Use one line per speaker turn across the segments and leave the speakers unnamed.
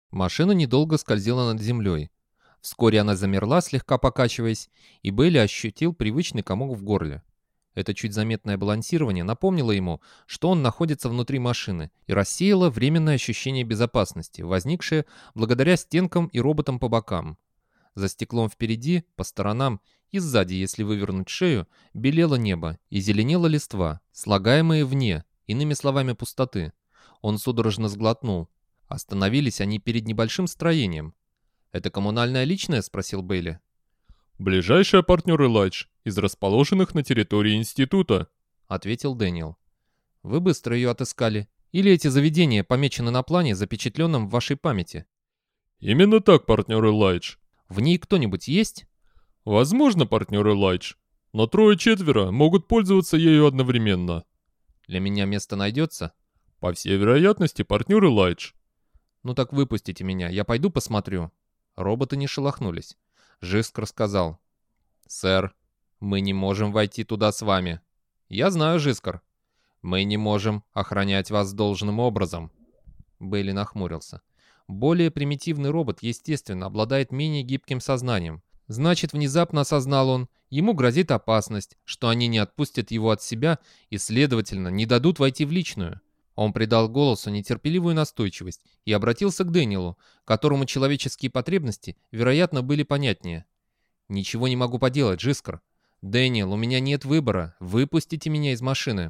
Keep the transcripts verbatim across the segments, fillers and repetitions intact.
Машина недолго скользила над землей. Вскоре она замерла, слегка покачиваясь, и Бейли ощутил привычный комок в горле. Это чуть заметное балансирование напомнило ему, что он находится внутри машины, и рассеяло временное ощущение безопасности, возникшее благодаря стенкам и роботам по бокам. За стеклом впереди, по сторонам и сзади, если вывернуть шею, белело небо и зеленела листва, слагаемые вне, иными словами, пустоты. Он судорожно сглотнул. Остановились они перед небольшим строением. «Это коммунальное личное?» — спросил Бейли.
«Ближайшие партнеры Лайдж из расположенных на территории института»,
— ответил Дэниел. «Вы быстро ее отыскали. Или эти заведения помечены на плане, запечатленном в вашей памяти?»
«Именно так, партнеры Лайдж.
«В ней кто-нибудь есть?»
Возможно, партнеры Лайдж, но трое-четверо могут пользоваться ею одновременно».
«Для меня место найдется?»
«По всей вероятности, партнеры Лайдж».
«Ну так выпустите меня, я пойду посмотрю». Роботы не шелохнулись. Жиск рассказал. «Сэр, мы не можем войти туда с вами». «Я знаю, Жискар. Мы не можем охранять вас должным образом». Бейли нахмурился. Более примитивный робот, естественно, обладает менее гибким сознанием. Значит, внезапно осознал он, ему грозит опасность, что они не отпустят его от себя и, следовательно, не дадут войти в личную. Он придал голосу нетерпеливую настойчивость и обратился к Дэниелу, которому человеческие потребности, вероятно, были понятнее. «Ничего не могу поделать, Жискар. Дэниел, у меня нет выбора. Выпустите меня из машины».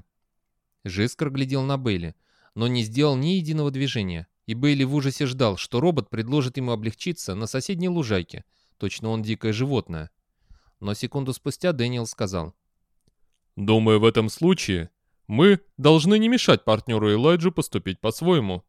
Жискар глядел на Бейли, но не сделал ни единого движения, и Бейли в ужасе ждал, что робот предложит ему облегчиться на соседней лужайке. Точно он дикое животное. Но секунду спустя Дэниел сказал.
«Думаю, в этом случае мы должны не мешать партнеру Элайджу поступить по-своему».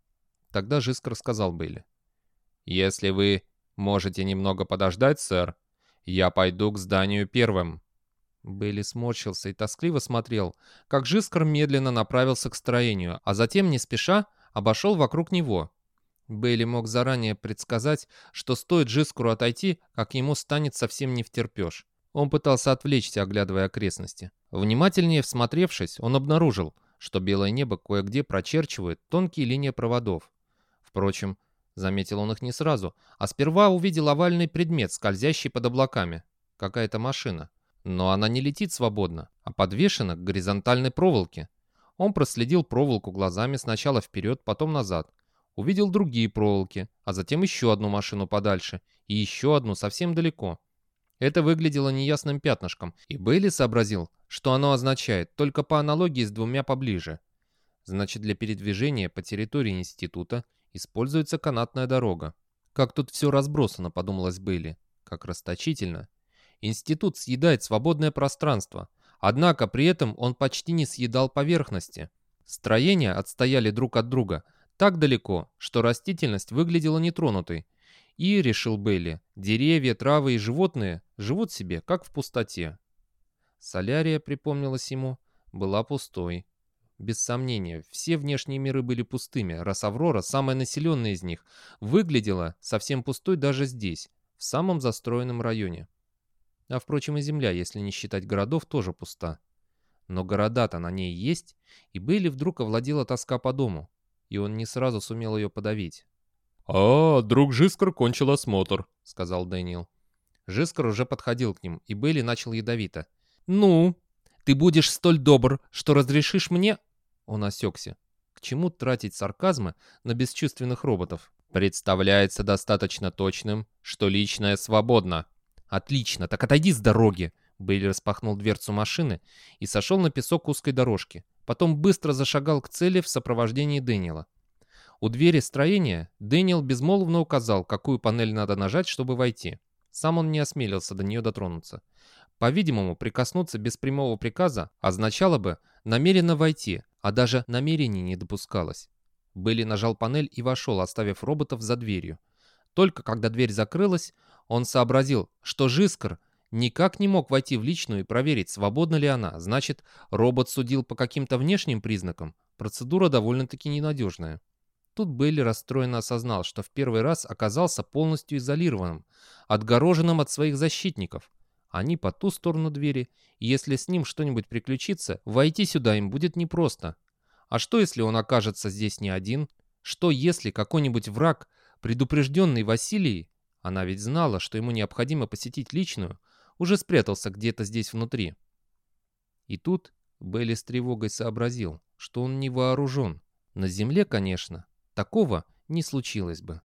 Тогда Жискар сказал Бейли. «Если вы можете немного подождать, сэр, я пойду к зданию первым». Бейли сморщился и тоскливо смотрел, как Жискар медленно направился к строению, а затем, не спеша, обошел вокруг него. Бейли мог заранее предсказать, что стоит Жискару отойти, как ему станет совсем не втерпешь. Он пытался отвлечься, оглядывая окрестности. Внимательнее всмотревшись, он обнаружил, что белое небо кое-где прочерчивает тонкие линии проводов. Впрочем, заметил он их не сразу, а сперва увидел овальный предмет, скользящий под облаками. Какая-то машина. Но она не летит свободно, а подвешена к горизонтальной проволоке. Он проследил проволоку глазами сначала вперед, потом назад. Увидел другие проволоки, а затем еще одну машину подальше и еще одну совсем далеко. Это выглядело неясным пятнышком, и Бейли сообразил, что оно означает, только по аналогии с двумя поближе. Значит, для передвижения по территории института используется канатная дорога. Как тут все разбросано, подумалось Бейли. Как расточительно. Институт съедает свободное пространство, однако при этом он почти не съедал поверхности. Строения отстояли друг от друга так далеко, что растительность выглядела нетронутой. И, решил Бейли, деревья, травы и животные живут себе, как в пустоте. Солярия, припомнилось ему, была пустой. Без сомнения, все внешние миры были пустыми, раз Аврора, самая населенная из них, выглядела совсем пустой даже здесь, в самом застроенном районе. А впрочем, и Земля, если не считать городов, тоже пуста. Но города-то на ней есть, и Бейли вдруг овладела тоска по дому, и он не сразу сумел ее подавить.
«А, друг Жискар кончил осмотр»,
— сказал Дэниел. Жискар уже подходил к ним, и Бейли начал ядовито. «Ну, ты будешь столь добр, что разрешишь мне...» Он осекся. К чему тратить сарказмы на бесчувственных роботов? «Представляется достаточно точным, что личное свободно». «Отлично, так отойди с дороги!» Бейли распахнул дверцу машины и сошел на песок узкой дорожки. Потом быстро зашагал к цели в сопровождении Дэниела. У двери строения Дэниел безмолвно указал, какую панель надо нажать, чтобы войти. Сам он не осмелился до нее дотронуться. По-видимому, прикоснуться без прямого приказа означало бы намеренно войти, а даже намерений не допускалось. Бейли нажал панель и вошел, оставив роботов за дверью. Только когда дверь закрылась, он сообразил, что Жискар никак не мог войти в личную и проверить, свободна ли она. Значит, робот судил по каким-то внешним признакам. Процедура довольно-таки ненадежная. Тут Бейли расстроенно осознал, что в первый раз оказался полностью изолированным, отгороженным от своих защитников. Они по ту сторону двери, и если с ним что-нибудь приключится, войти сюда им будет непросто. А что, если он окажется здесь не один? Что, если какой-нибудь враг Предупрежденный Василий, она ведь знала, что ему необходимо посетить личную, уже спрятался где-то здесь внутри. И тут Бейли с тревогой сообразил, что он не вооружен. На земле, конечно, такого не случилось бы.